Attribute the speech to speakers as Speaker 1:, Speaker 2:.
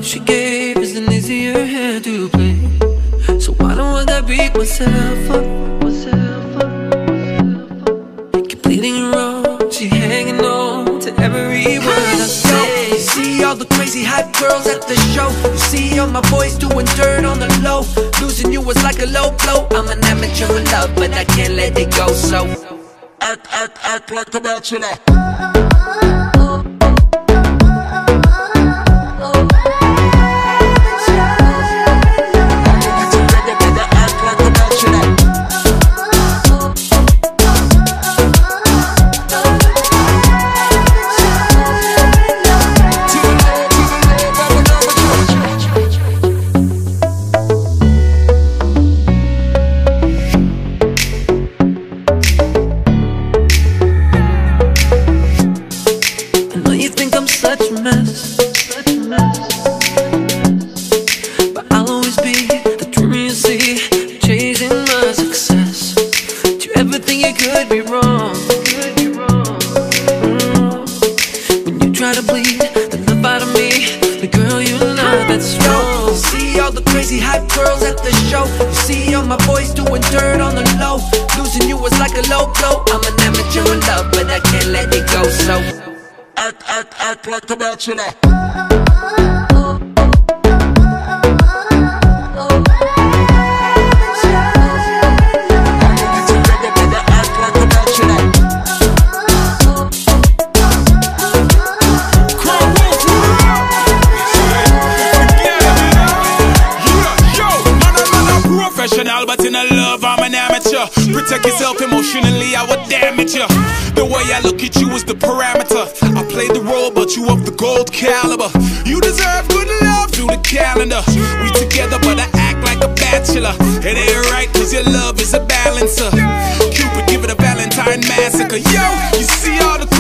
Speaker 1: love she gave is an easier hand to play. So why don't I gotta beat myself up? Keep bleeding her wrong, she hanging on to every word I say. You see all the crazy hype girls at the show. You see all my boys doing dirt on the low. Losing you was like a low blow. I'm an amateur in love, but I can't let it go. So
Speaker 2: act like a bachelor.
Speaker 1: Such a mess, but I'll always be the dream you see, chasing my success. Do you ever think you could be wrong? When you try to bleed the love out of me, the girl you know that's strong. You see all the crazy hype girls at the show. You see all my boys doing dirt on the low. Losing you was like a low blow. I'm an amateur in love, but I can't let it go. So
Speaker 2: act like a bachelor.
Speaker 3: Professional, but in a love I'm an amateur. Protect yourself emotionally, I would damage you. The way I look at you is the parameter. I played the role, but you of the gold caliber. You deserve good love through the calendar. We together, but I act like a bachelor. It ain't right, cause your love is a balancer. Cupid, give it a Valentine massacre. Yo, you see all the